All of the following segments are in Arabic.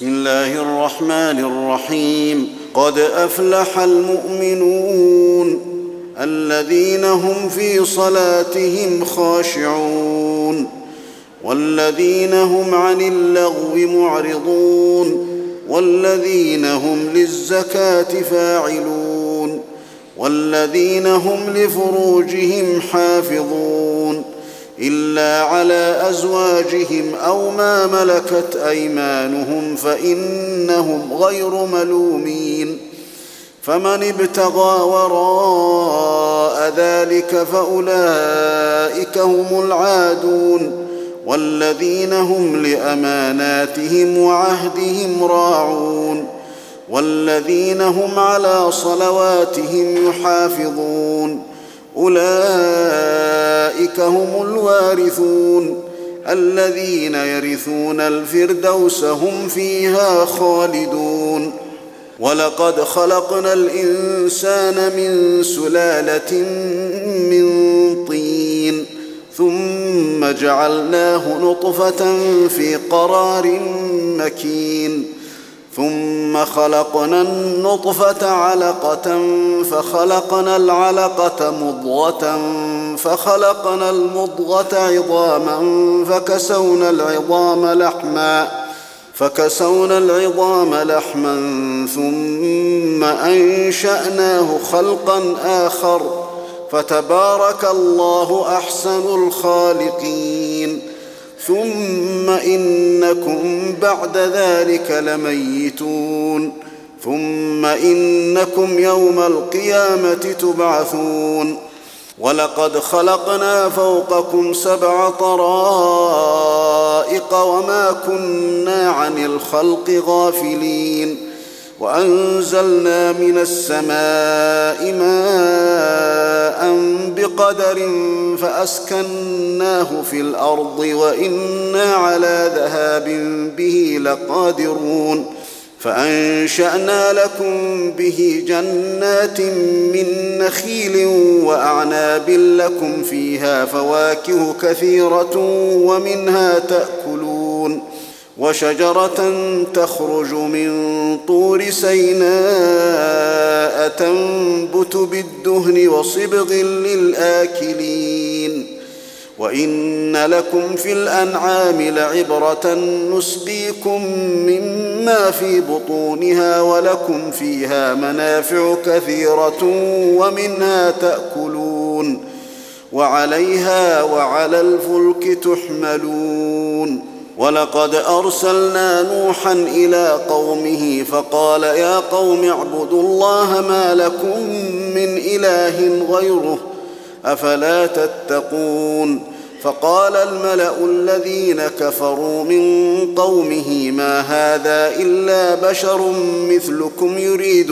بسم الله الرحمن الرحيم. قد أفلح المؤمنون الذين هم في صلاتهم خاشعون والذين هم عن اللغو معرضون والذين هم للزكاة فاعلون والذين هم لفروجهم حافظون إلا على أزواجهم أو ما ملكت أيمانهم فإنهم غير ملومين. فمن ابتغى وراء ذلك فأولئك هم العادون والذين هم لأماناتهم وعهدهم راعون والذين هم على صلواتهم يحافظون أولئك هم الوارثون الذين يرثون الفردوس هم فيها خالدون. ولقد خلقنا الإنسان من سلالة من طين ثم جعلناه نطفة في قرار مكين ثم خلقنا النطفة علقة فخلقنا العلقة مضغة فخلقنا المضغة عظاما فكسونا العظام لحما ثم أنشأناه خلقا آخر فتبارك الله أحسن الخالقين. ثم إنكم بعد ذلك لميتون ثم إنكم يوم القيامة تبعثون. ولقد خلقنا فوقكم 7 طرائق وما كنا عن الخلق غافلين وأنزلنا من السماء ماء بقدر فأسكناه في الأرض وإنا على ذهاب به لقادرون. فأنشأنا لكم به جنات من نخيل وأعناب لكم فيها فواكه كثيرة ومنها تأكلون وشجرة تخرج من طور سيناء تنبت بالدهن وصبغ للآكلين. وإن لكم في الأنعام لعبرة نسقيكم مما في بطونها ولكم فيها منافع كثيرة ومنها تأكلون وعليها وعلى الفلك تحملون. ولقد أرسلنا نوحا إلى قومه فقال يا قوم اعبدوا الله ما لكم من إله غيره أفلا تتقون. فقال الملأ الذين كفروا من قومه ما هذا إلا بشر مثلكم يريد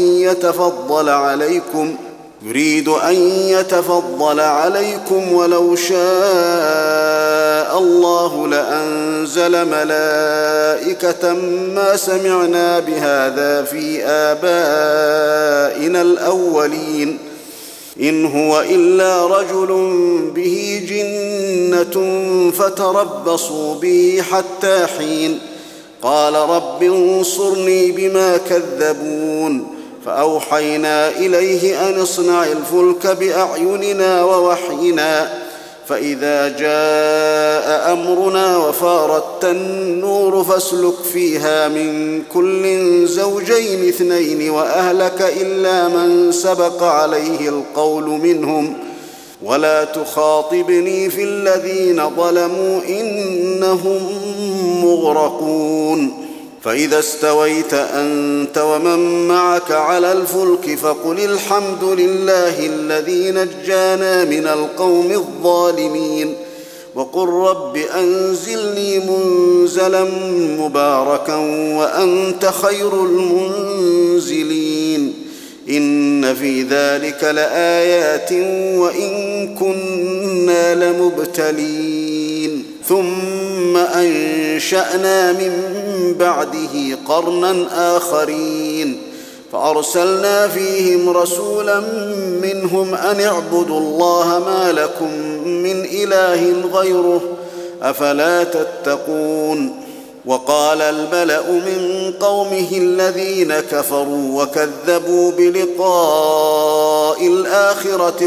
أن يتفضل عليكم ولو شاء الله لأنزل ملائكة ما سمعنا بهذا في آبائنا الأولين إن هو إلا رجل به جنة فتربصوا به حتى حين. قال رب انصرني بما كذبون. فأوحينا إليه أن اصنع الفلك بأعيننا ووحينا فإذا جاء أمرنا وفارت النور فاسلك فيها من كل زوجين 2 وأهلك إلا من سبق عليه القول منهم ولا تخاطبني في الذين ظلموا إنهم مغرقون. فإذا استويت أنت ومن معك على الفلك فقل الحمد لله الذي نجانا من القوم الظالمين وقل رب أنزلني منزلا مباركا وأنت خير المنزلين. إن في ذلك لآيات وإن كنا لمبتلين. ثم أنشأنا من بعده قرنا آخرين فأرسلنا فيهم رسولا منهم أن اعبدوا الله ما لكم من إله غيره أفلا تتقون. وقال الملأ من قومه الذين كفروا وكذبوا بلقاء الآخرة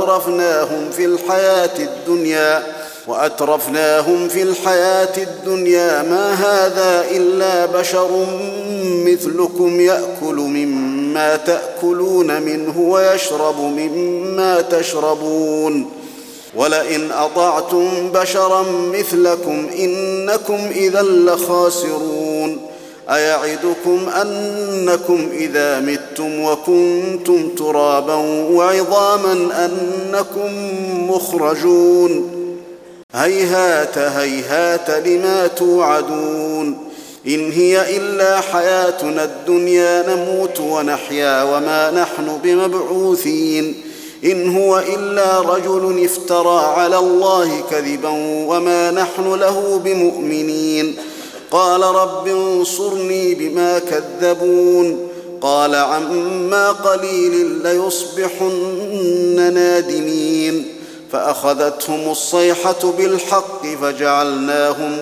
وأترفناهم في الحياة الدنيا ما هذا إلا بشر مثلكم يأكل مما تأكلون منه ويشرب مما تشربون ولئن أطعتم بشرا مثلكم إنكم إذا لخاسرون أيعدكم أنكم إذا متم وكنتم ترابا وعظاما أنكم مخرجون هيهات هيهات لما توعدون إن هي إلا حياتنا الدنيا نموت ونحيا وما نحن بمبعوثين إن هو إلا رجل افترى على الله كذبا وما نحن له بمؤمنين قال رب انصرني بما كذبون قال عما قليل ليصبحن نادمين فأخذتهم الصيحة بالحق فجعلناهم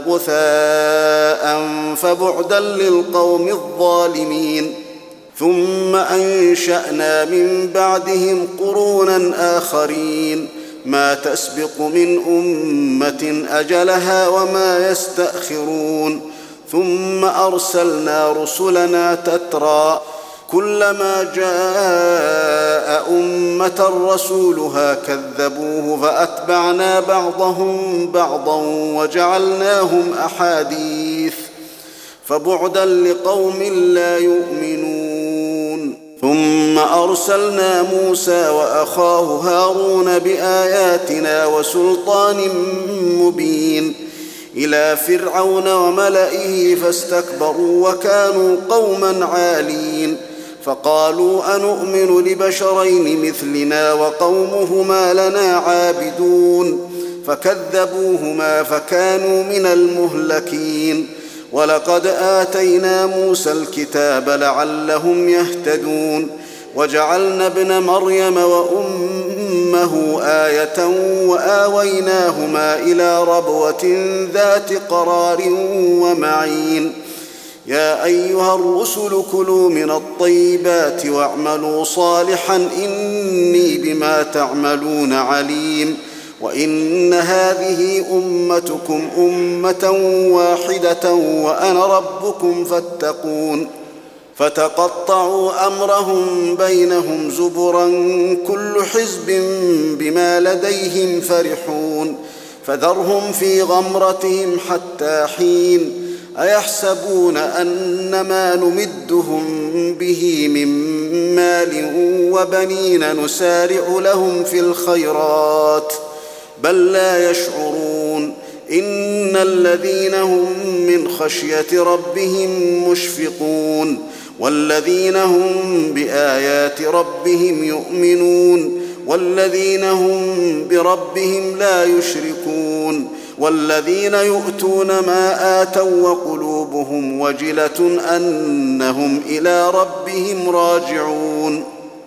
غثاء فبعدا للقوم الظالمين ثم أنشأنا من بعدهم قرونا آخرين ما تسبق من أمة أجلها وما يستأخرون ثم أرسلنا رسلنا تترى كلما جاء أمة رسولها كذبوه فأتبعنا بعضهم بعضا وجعلناهم أحاديث فبعدا لقوم لا يؤمنون ثم أرسلنا موسى وأخاه هارون بآياتنا وسلطان مبين إلى فرعون وملئه فاستكبروا وكانوا قوما عالين فقالوا أنؤمن لبشرين مثلنا وقومهما لنا عابدون فكذبوهما فكانوا من المهلكين ولقد آتينا موسى الكتاب لعلهم يهتدون وجعلنا ابن مريم وأمه آية وآويناهما إلى ربوة ذات قرار ومعين يا أيها الرسل كلوا من الطيبات واعملوا صالحا إني بما تعملون عليم وإن هذه أمتكم أمة واحدة وأنا ربكم فاتقون فتقطعوا أمرهم بينهم زبرا كل حزب بما لديهم فرحون فذرهم في غمرتهم حتى حين أيحسبون أن ما نمدهم به من مال وبنين نسارع لهم في الخيرات بل لا يشعرون إن الذين هم من خشية ربهم مشفقون والذين هم بآيات ربهم يؤمنون والذين هم بربهم لا يشركون والذين يؤتون ما آتوا وقلوبهم وجلة أنهم إلى ربهم راجعون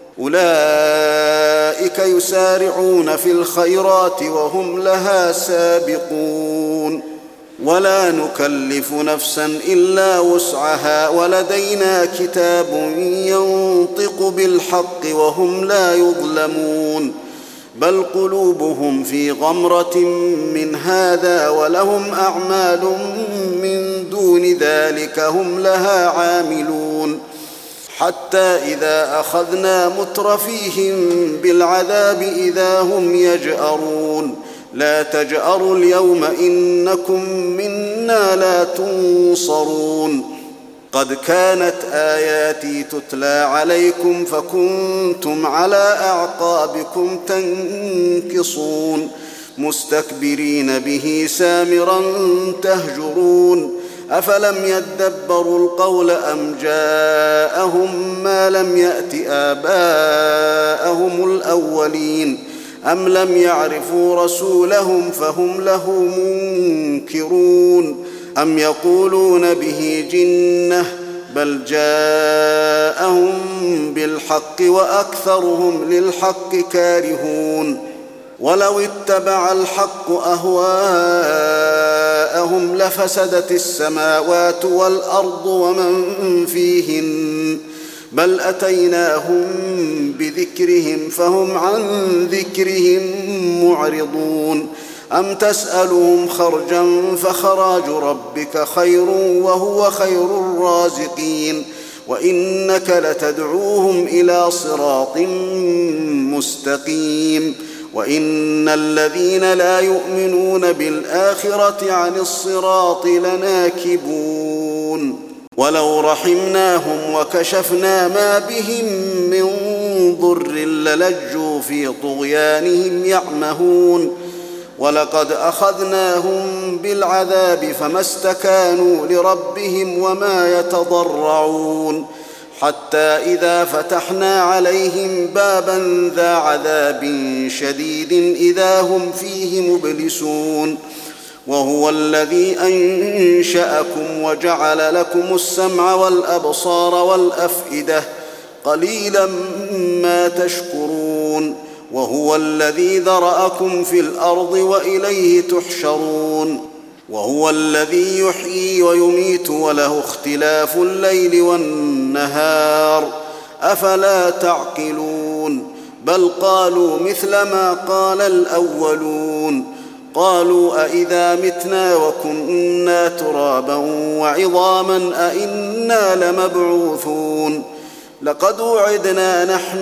أولئك يسارعون في الخيرات وهم لها سابقون ولا نكلف نفسا إلا وسعها ولدينا كتاب ينطق بالحق وهم لا يظلمون بل قلوبهم في غمرة من هذا ولهم أعمال من دون ذلك هم لها عاملون حتى إذا أخذنا مترفيهم بالعذاب إذا هم يجأرون لا تجأروا اليوم إنكم منا لا تنصرون قد كانت آياتي تتلى عليكم فكنتم على أعقابكم تنكصون مستكبرين به سامرا تهجرون أفلم يدبروا القول أم جاءهم ما لم يأت آباءهم الأولين أم لم يعرفوا رسولهم فهم له منكرون أم يقولون به جنة بل جاءهم بالحق وأكثرهم للحق كارهون ولو اتبع الحق أهواءهم جاءهم لفسدت السماوات والأرض ومن فيهن بل أتيناهم بذكرهم فهم عن ذكرهم معرضون أم تسألهم خرجا فخراج ربك خير وهو خير الرازقين وإنك لتدعوهم إلى صراط مستقيم وإن الذين لا يؤمنون بالآخرة عن الصراط لناكبون ولو رحمناهم وكشفنا ما بهم من ضر للجوا في طغيانهم يعمهون ولقد أخذناهم بالعذاب فما استكانوا لربهم وما يتضرعون حتى إذا فتحنا عليهم بابا ذا عذاب شديد إذا هم فيه مبلسون وهو الذي أنشأكم وجعل لكم السمع والأبصار والأفئدة قليلا ما تشكرون وهو الذي ذرأكم في الأرض وإليه تحشرون وهو الذي يحيي ويميت وله اختلاف الليل والنهار أفلا تعقلون بل قالوا مثل ما قال الأولون قالوا أئذا متنا وكنا ترابا وعظاما أئنا لمبعوثون لقد وعدنا نحن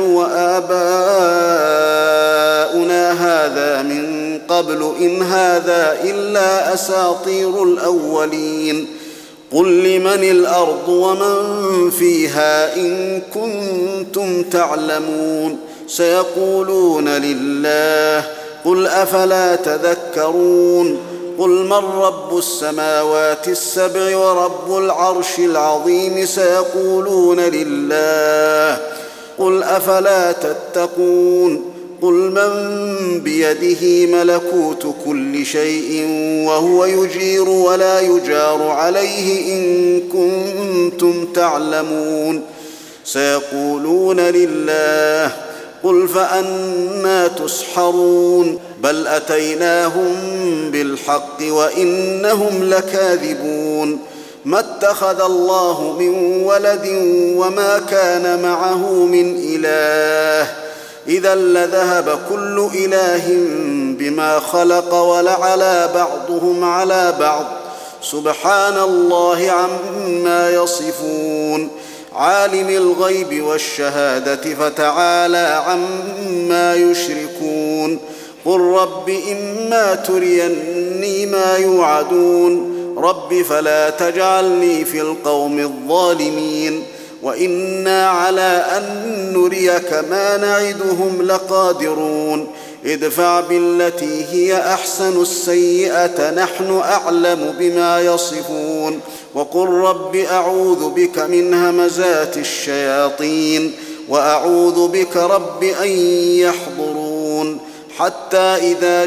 وآباؤنا هذا من قبل إن هذا إلا أساطير الأولين قل لمن الأرض ومن فيها إن كنتم تعلمون سيقولون لله قل أفلا تذكرون قل من رب السماوات السبع ورب العرش العظيم سيقولون لله قل أفلا تتقون قل من بيده ملكوت كل شيء وهو يجير ولا يجار عليه إن كنتم تعلمون سيقولون لله قل فأنى تسحرون بل أتيناهم بالحق وإنهم لكاذبون ما اتخذ الله من ولد وما كان معه من إله إذا لذهب كل إله بما خلق ولعلى بعضهم على بعض سبحان الله عما يصفون عالم الغيب والشهادة فتعالى عما يشركون قل رب إما تريني ما يوعدون رب فلا تجعلني في القوم الظالمين وإنا على أن نريك ما نعدهم لقادرون ادفع بالتي هي أحسن السيئة نحن أعلم بما يصفون وقل رب أعوذ بك من همزات الشياطين وأعوذ بك رب أن يحضرون حتى إذا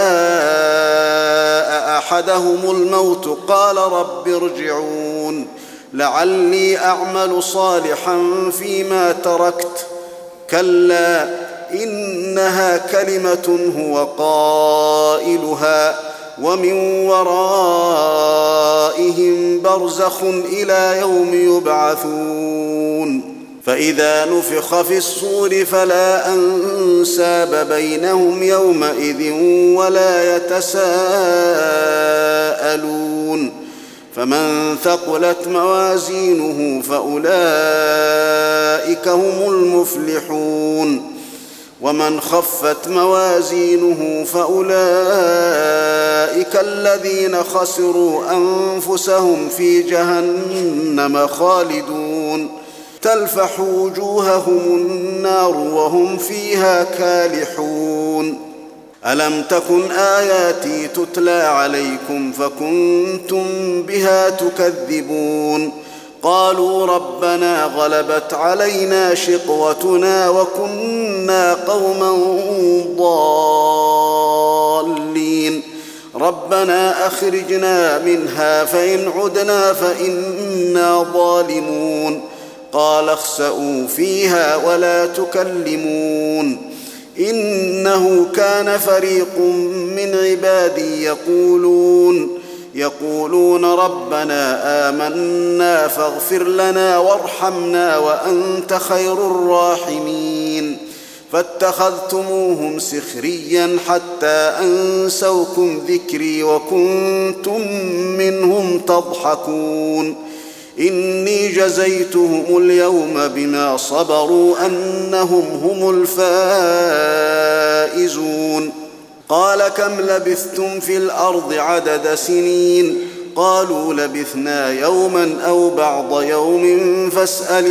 جاء أحدهم الموت قال رب ارجعون لعلي أعمل صالحا فيما تركت كلا إنها كلمة هو قائلها ومن ورائهم برزخ إلى يوم يبعثون فإذا نفخ في الصور فلا أنساب بينهم يومئذ ولا يتساءلون فمن ثقلت موازينه فأولئك هم المفلحون ومن خفت موازينه فأولئك الذين خسروا أنفسهم في جهنم خالدون تلفح وجوههم النار وهم فيها كالحون ألم تكن آياتي تتلى عليكم فكنتم بها تكذبون قالوا ربنا غلبت علينا شقوتنا وكنا قوما ضالين ربنا أخرجنا منها فإن عدنا فإنا ظالمون قال اخسئوا فيها ولا تكلمون إنه كان فريق من عبادي يقولون ربنا آمنا فاغفر لنا وارحمنا وأنت خير الراحمين فاتخذتموهم سخريا حتى أنسوكم ذكري وكنتم منهم تضحكون إني جزيتهم اليوم بما صبروا أنهم هم الفائزون قال كم لبثتم في الأرض عدد سنين قالوا لبثنا يوما أو بعض يوم فاسأل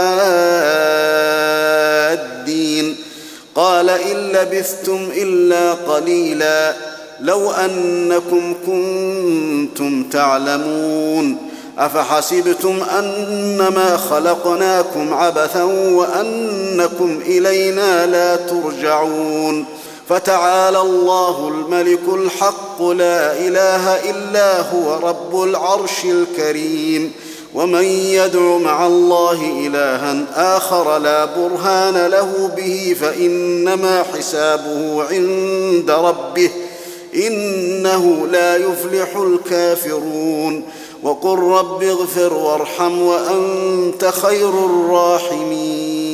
العادين قال إن لبثتم إلا قليلا لو أنكم كنتم تعلمون أفحسبتم أنما خلقناكم عبثا وأنكم إلينا لا ترجعون فتعالى الله الملك الحق لا إله إلا هو رب العرش الكريم ومن يدع مع الله إلها آخر لا برهان له به فإنما حسابه عند ربه إنه لا يفلح الكافرون وقل رب اغفر وارحم وأنت خير الراحمين